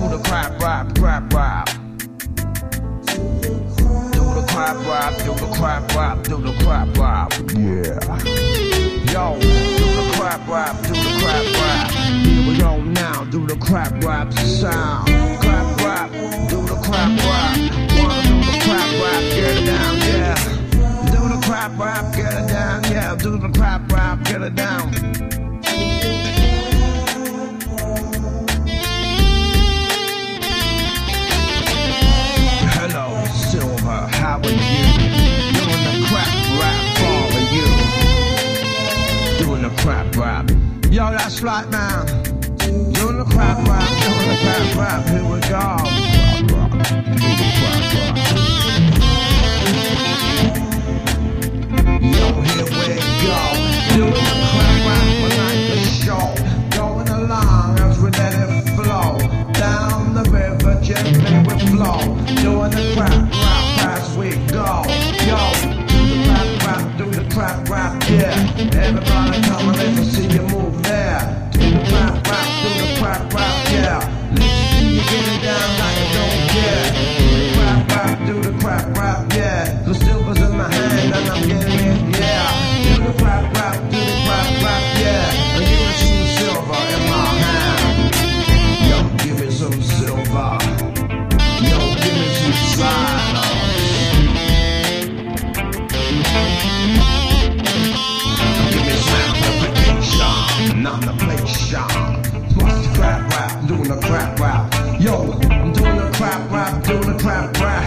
the crap rap, crap rap. Do the crap rap, do the crap rap, do the crap rap. Yeah. Yo, do the crap rap, do the crap rap. Here we go now, do the crap rap sound. Crap rap, do the crap rap. Wanna do the crap rap, get it down, yeah. Do the crap rap, get it down, yeah. Do the crap rap, get it down. Hello, Silver, how are you? Doing the crap rap for you. Doing the crap rap. Yo, that's right, man. Doing the crap rap, doing the crap rap. Here we go. Do the crap rap. Yo, here we go. Doing the crap rap like a show. Going along as we let it flow. Down the river, gently we flow. Doing the crap rap as we go. Yo, do the crap rap, do the crap rap, yeah. Everybody come and let me see you move there. Do the crap rap, do the crap rap, yeah. Let me see you get it down like you don't care. Do the crap rap, do the crap rap, yeah. The silver's in my hand and I'm getting it, yeah. Do the crap rap, do the crap rap, yeah. And give me some silver in my hand. Yo, give me some silver. Yo, give me some cider. Give me some amplification, amplification. What's the crap rap? Doing the crap rap. Yo, I'm doing the crap rap, doing the crap rap.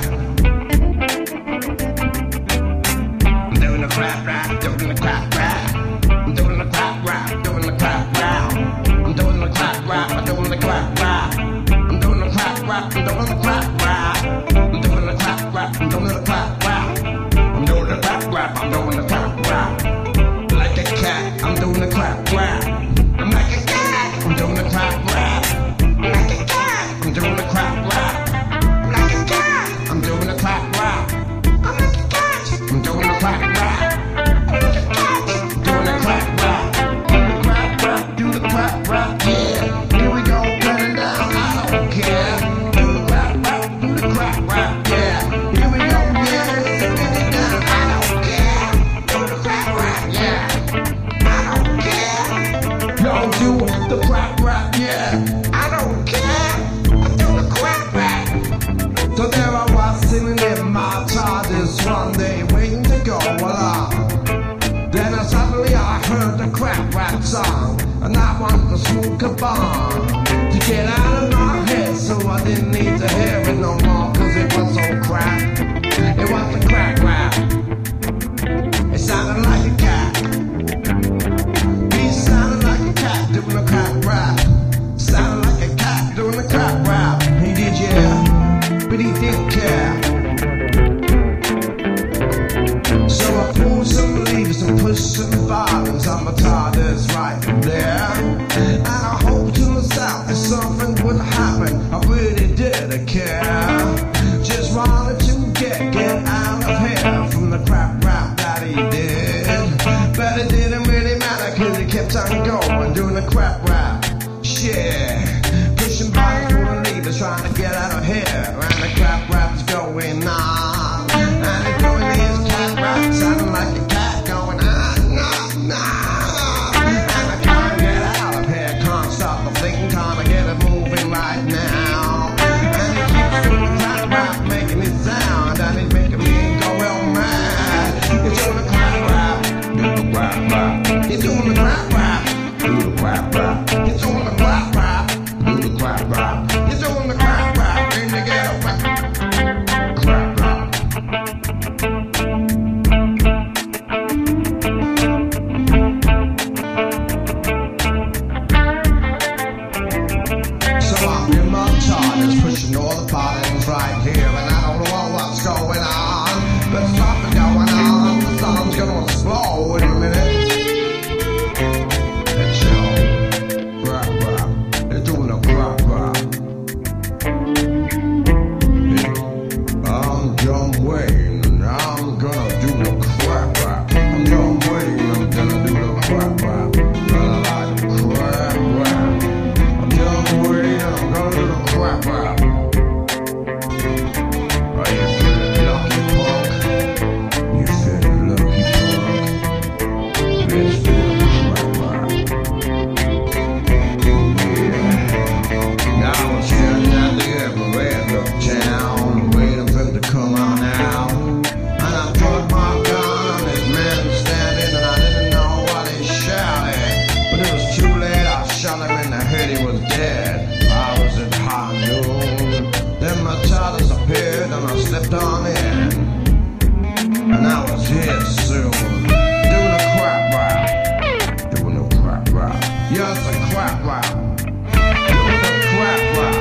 I'm doing the crap rap, doing the crap rap. I'm doing the crap rap, doing the crap rap. I'm doing the crap rap, I'm doing the crap rap. I'm doing the crap rap, I'm doing the crap rap. I'm doing the crap rap, I'm doing the crap rap. I'm doing the crap rap, I'm doing the crap rap. Like a cat, I'm doing the crap rap. I'm like a cat, I'm doing the crap rap. I'm like a cat, I'm doing the crap rap. I'm like a cat, I'm doing the crap rap. I'm like a cat, I'm doing the crap rap. I'm like a cat, I'm doing the crap rap. Do the crap rap, do the crap rap, yeah. Here we go, get it down, I don't care. Do the crap rap, do the crap rap, yeah. Here we go, yeah, get it down, I don't care. Do the crap rap, yeah. I don't care. Yo, do the crap rap, yeah. I don't care. I do the crap rap. So there I was sitting in my TARDIS one day, waiting to go along. Then suddenly I heard the crap rap song, and I wanted to smoke a bomb to get out of my head, so I didn't need to hear it no more, cause it was so crap. It was the crap rap. It sounded like a cat. He sounded like a cat doing the crap rap. Sounded like a cat doing the crap rap. He did, yeah, but he didn't care. So I pulled some leaves and pushed some buttons on my TARDIS right there. And I hoped to myself that something would happen. I really didn't care. Just wanted to get out of here from the crap rap that he did. But it didn't really matter, cause he kept on going, doing the crap rap. Shit, pushing buttons for the levers, trying to get out of here. And the crap rap's going on. And he's doing his cat rap, sounding like a cat going on, nah, nah. And I can't get out of here, can't stop the thing, can't get it moving right now. And he keeps doing the crap rap, making it sound, and he's making me go real mad. He's doing the crap rap, do the crap rap. He's doing the crap rap, do the crap rap. He's doing the crap rap, do the crap rap. He's doing the crap rap, in the ghetto rap. Crap rap. So I'm in my TARDIS, pushing all the buttons right here, and I don't know what's going on, but something's going on. The sun's gonna explode in a minute. It's yo, crap rap. It's doing a crap rap. I was standing at the Everett Uptown, waiting for him to come on out. And I put my gun on this man standing, and I didn't know what he shouted. But it was too late, I shot him in the head, he was dead. I was at high noon. Then my titles appeared, and I slipped on in. And I was here soon, doing a crap rap, doing a crap rap. Yes, a crap rap, doing a crap rap.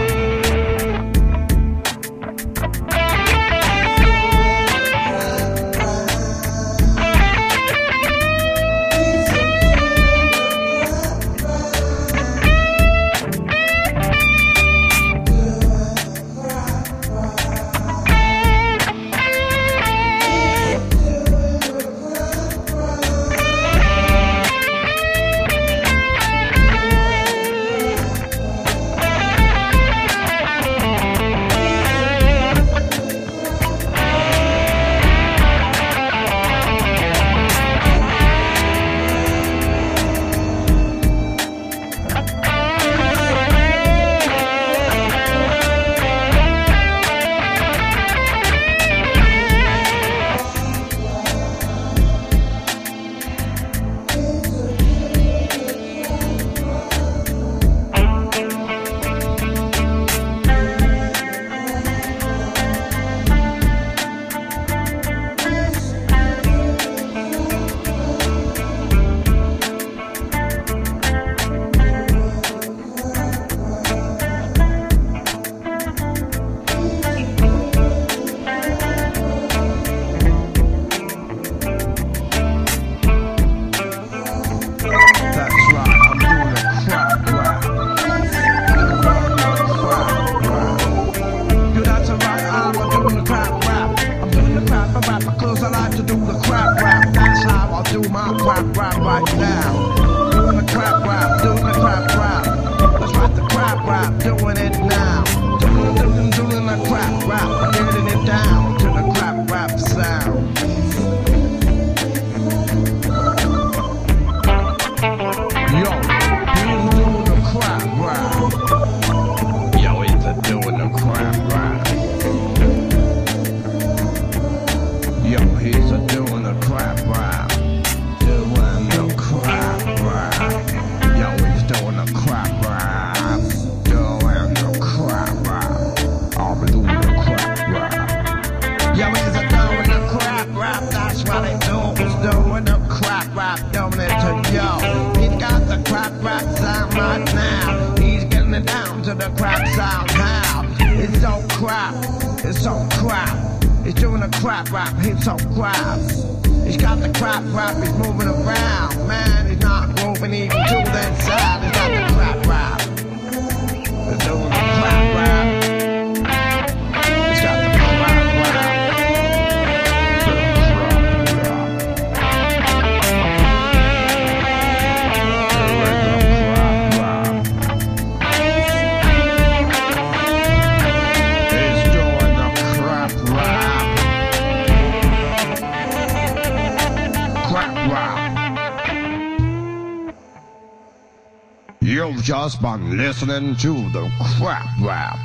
You've just been listening to the crap rap.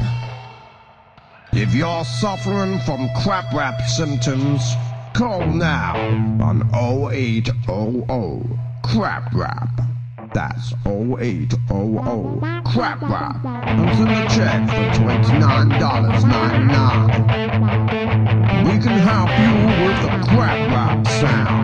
If you're suffering from crap rap symptoms, call now on 0800 crap rap. That's 0800 crap rap. And send a check for $29.99. We can help you with the crap rap sound.